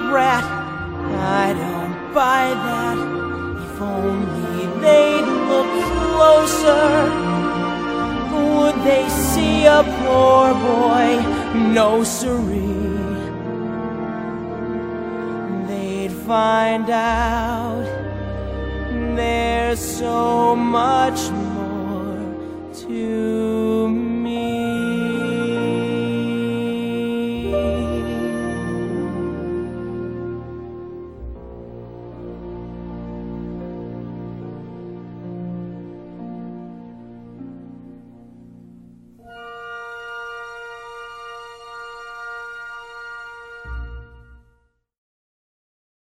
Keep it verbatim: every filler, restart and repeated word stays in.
rat. I don't buy that. If only they'd look closer, would they see a poor boy? No siree. They'd find out there's so much more